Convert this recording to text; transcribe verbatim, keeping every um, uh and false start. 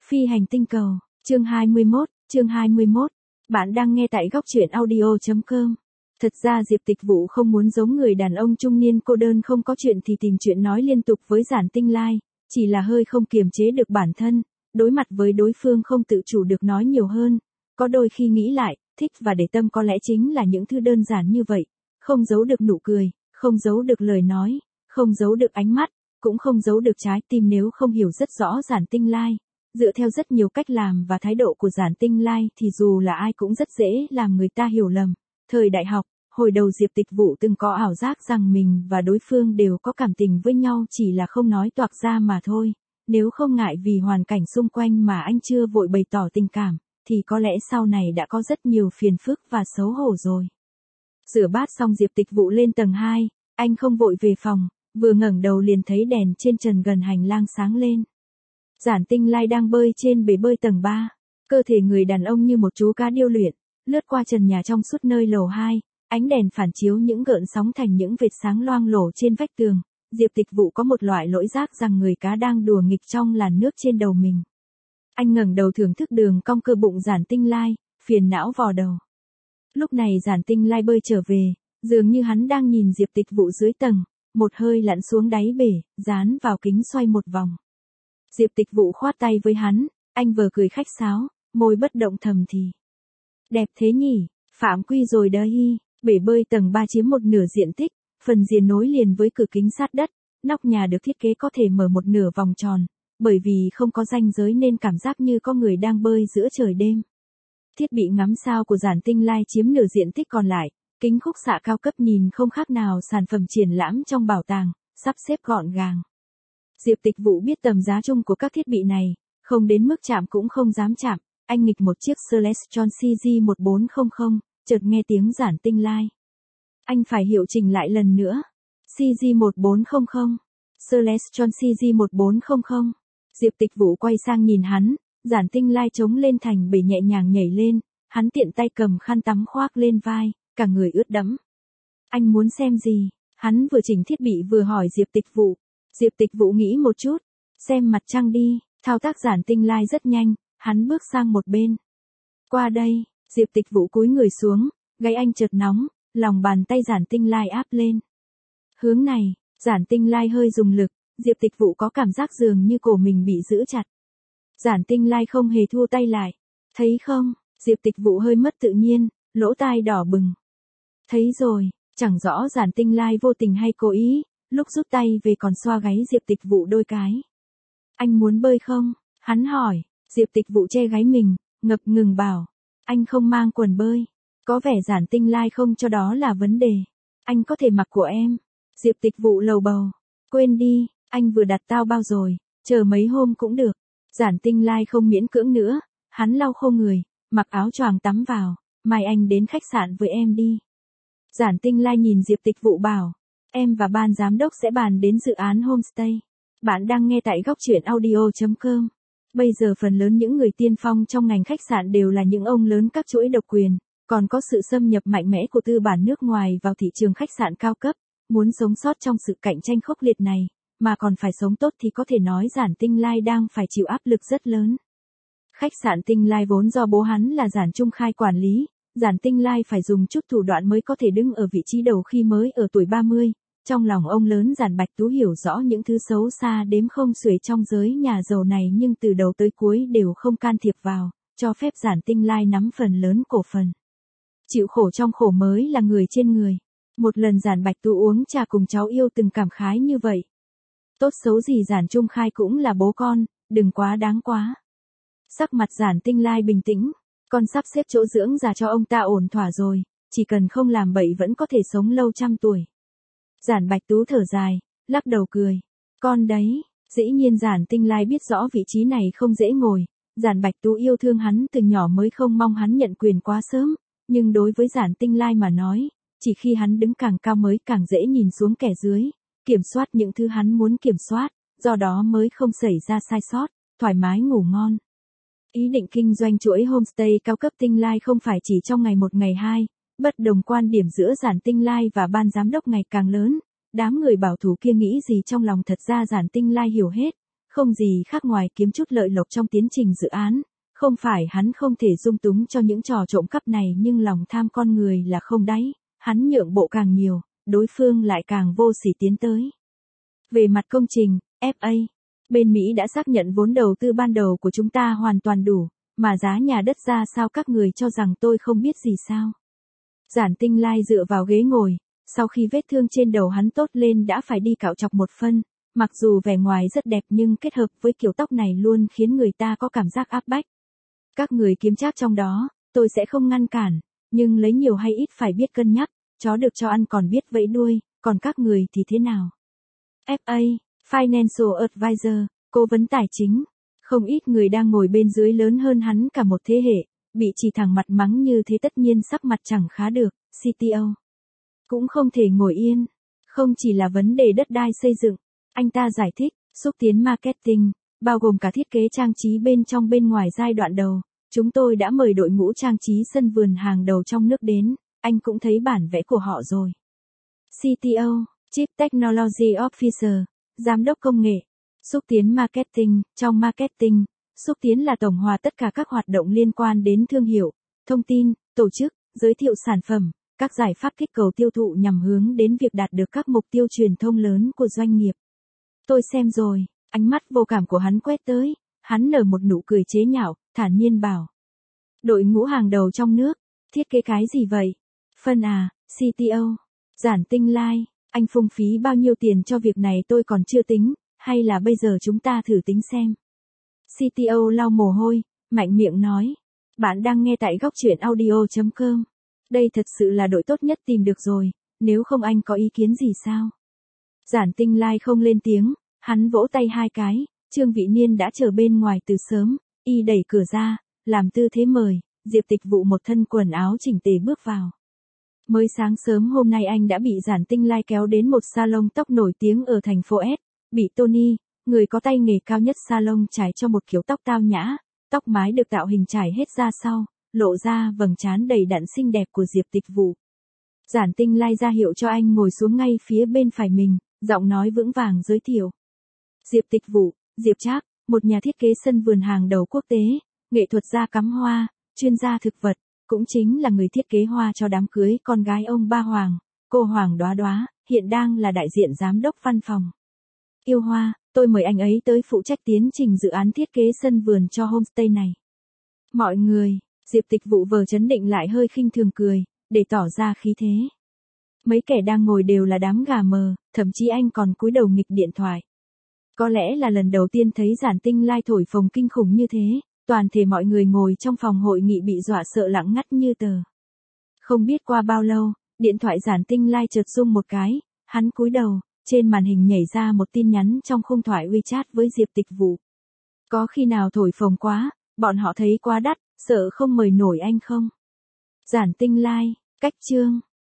Phi hành tinh cầu, chương hai mươi mốt, chương hai mươi mốt. Bạn đang nghe tại góc truyện audio chấm com. Thật ra Diệp Tịch Vũ không muốn giống người đàn ông trung niên cô đơn không có chuyện thì tìm chuyện nói liên tục với Giản Tinh Lai, chỉ là hơi không kiềm chế được bản thân, đối mặt với đối phương không tự chủ được nói nhiều hơn. Có đôi khi nghĩ lại, thích và để tâm có lẽ chính là những thứ đơn giản như vậy, không giấu được nụ cười, không giấu được lời nói, không giấu được ánh mắt, cũng không giấu được trái tim nếu không hiểu rất rõ Giản Tinh Lai. Dựa theo rất nhiều cách làm và thái độ của Giản Tinh Lai thì dù là ai cũng rất dễ làm người ta hiểu lầm. Thời đại học, hồi đầu Diệp Tịch Vũ từng có ảo giác rằng mình và đối phương đều có cảm tình với nhau chỉ là không nói toạc ra mà thôi. Nếu không ngại vì hoàn cảnh xung quanh mà anh chưa vội bày tỏ tình cảm, thì có lẽ sau này đã có rất nhiều phiền phức và xấu hổ rồi. Rửa bát xong Diệp Tịch Vũ lên tầng hai, anh không vội về phòng, vừa ngẩng đầu liền thấy đèn trên trần gần hành lang sáng lên. Giản Tinh Lai đang bơi trên bể bơi tầng ba, cơ thể người đàn ông như một chú cá điêu luyện, lướt qua trần nhà trong suốt nơi lầu hai, ánh đèn phản chiếu những gợn sóng thành những vệt sáng loang lổ trên vách tường. Diệp Tịch Vũ có một loại lỗi giác rằng người cá đang đùa nghịch trong làn nước trên đầu mình. Anh ngẩng đầu thưởng thức đường cong cơ bụng Giản Tinh Lai, phiền não vò đầu. Lúc này Giản Tinh Lai bơi trở về, dường như hắn đang nhìn Diệp Tịch Vũ dưới tầng, một hơi lặn xuống đáy bể, dán vào kính xoay một vòng. Diệp Tịch Vũ khoát tay với hắn, anh vừa cười khách sáo, môi bất động thầm thì. Đẹp thế nhỉ, phạm quy rồi đấy. Bể bơi tầng ba chiếm một nửa diện tích, phần rìa nối liền với cửa kính sát đất, nóc nhà được thiết kế có thể mở một nửa vòng tròn, bởi vì không có ranh giới nên cảm giác như có người đang bơi giữa trời đêm. Thiết bị ngắm sao của Giản Tinh Lai chiếm nửa diện tích còn lại, kính khúc xạ cao cấp nhìn không khác nào sản phẩm triển lãm trong bảo tàng, sắp xếp gọn gàng. Diệp Tịch Vũ biết tầm giá chung của các thiết bị này, không đến mức chạm cũng không dám chạm, anh nghịch một chiếc Celestron C G một bốn không không, chợt nghe tiếng Giản Tinh Lai. Anh phải hiệu chỉnh lại lần nữa. C G một bốn không không, Celestron C G một bốn không không. Diệp Tịch Vũ quay sang nhìn hắn, Giản Tinh Lai chống lên thành bể nhẹ nhàng nhảy lên, hắn tiện tay cầm khăn tắm khoác lên vai, cả người ướt đẫm. Anh muốn xem gì? Hắn vừa chỉnh thiết bị vừa hỏi Diệp Tịch Vũ. Diệp Tịch Vũ nghĩ một chút, xem mặt trăng đi, thao tác Giản Tinh Lai rất nhanh, hắn bước sang một bên. Qua đây, Diệp Tịch Vũ cúi người xuống, gáy anh chợt nóng, lòng bàn tay Giản Tinh Lai áp lên. Hướng này, Giản Tinh Lai hơi dùng lực, Diệp Tịch Vũ có cảm giác dường như cổ mình bị giữ chặt. Giản Tinh Lai không hề thua tay lại. Thấy không, Diệp Tịch Vũ hơi mất tự nhiên, lỗ tai đỏ bừng. Thấy rồi, chẳng rõ Giản Tinh Lai vô tình hay cố ý, lúc rút tay về còn xoa gáy Diệp Tịch Vũ đôi cái. Anh muốn bơi không? Hắn hỏi. Diệp Tịch Vũ che gáy mình, ngập ngừng bảo. Anh không mang quần bơi. Có vẻ Giản Tinh Lai không cho đó là vấn đề. Anh có thể mặc của em. Diệp Tịch Vũ lầu bầu. Quên đi, anh vừa đặt tao bao rồi, chờ mấy hôm cũng được. Giản Tinh Lai không miễn cưỡng nữa, hắn lau khô người, mặc áo choàng tắm vào, mai anh đến khách sạn với em đi. Giản Tinh Lai nhìn Diệp Tịch Vũ bảo, em và ban giám đốc sẽ bàn đến dự án homestay. Bạn đang nghe tại góc truyện audio chấm com. Bây giờ phần lớn những người tiên phong trong ngành khách sạn đều là những ông lớn các chuỗi độc quyền, còn có sự xâm nhập mạnh mẽ của tư bản nước ngoài vào thị trường khách sạn cao cấp. Muốn sống sót trong sự cạnh tranh khốc liệt này, mà còn phải sống tốt thì có thể nói Giản Tinh Lai đang phải chịu áp lực rất lớn. Khách sạn Tinh Lai vốn do bố hắn là Giản Trung Khai quản lý, Giản Tinh Lai phải dùng chút thủ đoạn mới có thể đứng ở vị trí đầu khi mới ở tuổi ba mươi. Trong lòng ông lớn Giản Bạch Tú hiểu rõ những thứ xấu xa đếm không xuể trong giới nhà giàu này nhưng từ đầu tới cuối đều không can thiệp vào, cho phép Giản Tinh Lai nắm phần lớn cổ phần. Chịu khổ trong khổ mới là người trên người. Một lần Giản Bạch Tú uống trà cùng cháu yêu từng cảm khái như vậy. Tốt xấu gì Giản Trung Khai cũng là bố con, đừng quá đáng quá. Sắc mặt Giản Tinh Lai bình tĩnh, con sắp xếp chỗ dưỡng già cho ông ta ổn thỏa rồi, chỉ cần không làm bậy vẫn có thể sống lâu trăm tuổi. Giản Bạch Tú thở dài, lắc đầu cười. Con đấy, dĩ nhiên Giản Tinh Lai biết rõ vị trí này không dễ ngồi. Giản Bạch Tú yêu thương hắn từ nhỏ mới không mong hắn nhận quyền quá sớm, nhưng đối với Giản Tinh Lai mà nói, chỉ khi hắn đứng càng cao mới càng dễ nhìn xuống kẻ dưới, kiểm soát những thứ hắn muốn kiểm soát, do đó mới không xảy ra sai sót, thoải mái ngủ ngon. Ý định kinh doanh chuỗi homestay cao cấp Tinh Lai không phải chỉ trong ngày một ngày hai, bất đồng quan điểm giữa Giản Tinh Lai và ban giám đốc ngày càng lớn, đám người bảo thủ kia nghĩ gì trong lòng thật ra Giản Tinh Lai hiểu hết, không gì khác ngoài kiếm chút lợi lộc trong tiến trình dự án. Không phải hắn không thể dung túng cho những trò trộm cắp này, nhưng lòng tham con người là không đáy, hắn nhượng bộ càng nhiều, đối phương lại càng vô sỉ tiến tới. Về mặt công trình, ép a, bên Mỹ đã xác nhận vốn đầu tư ban đầu của chúng ta hoàn toàn đủ, mà giá nhà đất ra sao các người cho rằng tôi không biết gì sao? Giản Tinh Lai dựa vào ghế ngồi, sau khi vết thương trên đầu hắn tốt lên đã phải đi cạo chọc một phân, mặc dù vẻ ngoài rất đẹp nhưng kết hợp với kiểu tóc này luôn khiến người ta có cảm giác áp bách. Các người kiếm trác trong đó, tôi sẽ không ngăn cản, nhưng lấy nhiều hay ít phải biết cân nhắc, chó được cho ăn còn biết vẫy đuôi, còn các người thì thế nào? ép a, Financial Advisor, cố vấn tài chính. Không ít người đang ngồi bên dưới lớn hơn hắn cả một thế hệ, bị chỉ thẳng mặt mắng như thế tất nhiên sắc mặt chẳng khá được, xê tê ô. Cũng không thể ngồi yên, không chỉ là vấn đề đất đai xây dựng, anh ta giải thích, xúc tiến marketing, bao gồm cả thiết kế trang trí bên trong bên ngoài giai đoạn đầu, chúng tôi đã mời đội ngũ trang trí sân vườn hàng đầu trong nước đến, anh cũng thấy bản vẽ của họ rồi. xê tê ô, Chief Technology Officer, Giám đốc công nghệ, xúc tiến marketing, trong marketing, xúc tiến là tổng hòa tất cả các hoạt động liên quan đến thương hiệu, thông tin, tổ chức, giới thiệu sản phẩm, các giải pháp kích cầu tiêu thụ nhằm hướng đến việc đạt được các mục tiêu truyền thông lớn của doanh nghiệp. Tôi xem rồi, ánh mắt vô cảm của hắn quét tới, hắn nở một nụ cười chế nhạo, thản nhiên bảo. Đội ngũ hàng đầu trong nước, thiết kế cái gì vậy? Phân à, xê tê ô, Giản Tinh Lai, anh phung phí bao nhiêu tiền cho việc này tôi còn chưa tính, hay là bây giờ chúng ta thử tính xem. xê tê ô lau mồ hôi, mạnh miệng nói. Bạn đang nghe tại góc truyện audio chấm com. Đây thật sự là đội tốt nhất tìm được rồi, nếu không anh có ý kiến gì sao? Giản Tinh Lai không lên tiếng, hắn vỗ tay hai cái, Trương Vị Niên đã chờ bên ngoài từ sớm, y đẩy cửa ra, làm tư thế mời, Diệp Tịch Vụ một thân quần áo chỉnh tề bước vào. Mới sáng sớm hôm nay anh đã bị Giản Tinh Lai kéo đến một salon tóc nổi tiếng ở thành phố S, bị Tony, người có tay nghề cao nhất salon trải cho một kiểu tóc tao nhã, tóc mái được tạo hình trải hết ra sau, lộ ra vầng trán đầy đặn xinh đẹp của Diệp Tịch Vụ. Giản Tinh Lai ra hiệu cho anh ngồi xuống ngay phía bên phải mình, giọng nói vững vàng giới thiệu. Diệp Tịch Vụ, Diệp Trác, một nhà thiết kế sân vườn hàng đầu quốc tế, nghệ thuật gia cắm hoa, chuyên gia thực vật, cũng chính là người thiết kế hoa cho đám cưới con gái ông Ba Hoàng, cô Hoàng Đóa Đóa, hiện đang là đại diện giám đốc văn phòng. Yêu Hoa, tôi mời anh ấy tới phụ trách tiến trình dự án thiết kế sân vườn cho homestay này. Mọi người, Diệp Tịch Vụ vờ chấn định lại hơi khinh thường cười, để tỏ ra khí thế. Mấy kẻ đang ngồi đều là đám gà mờ, thậm chí anh còn cúi đầu nghịch điện thoại. Có lẽ là lần đầu tiên thấy Giản Tinh Lai thổi phồng kinh khủng như thế, toàn thể mọi người ngồi trong phòng hội nghị bị dọa sợ lặng ngắt như tờ. Không biết qua bao lâu, điện thoại Giản Tinh Lai chợt rung một cái, hắn cúi đầu, trên màn hình nhảy ra một tin nhắn trong khung thoại WeChat với Diệp Tịch Vụ. Có khi nào thổi phồng quá, bọn họ thấy quá đắt, sợ không mời nổi anh không? Giản Tinh Lai, cách chương.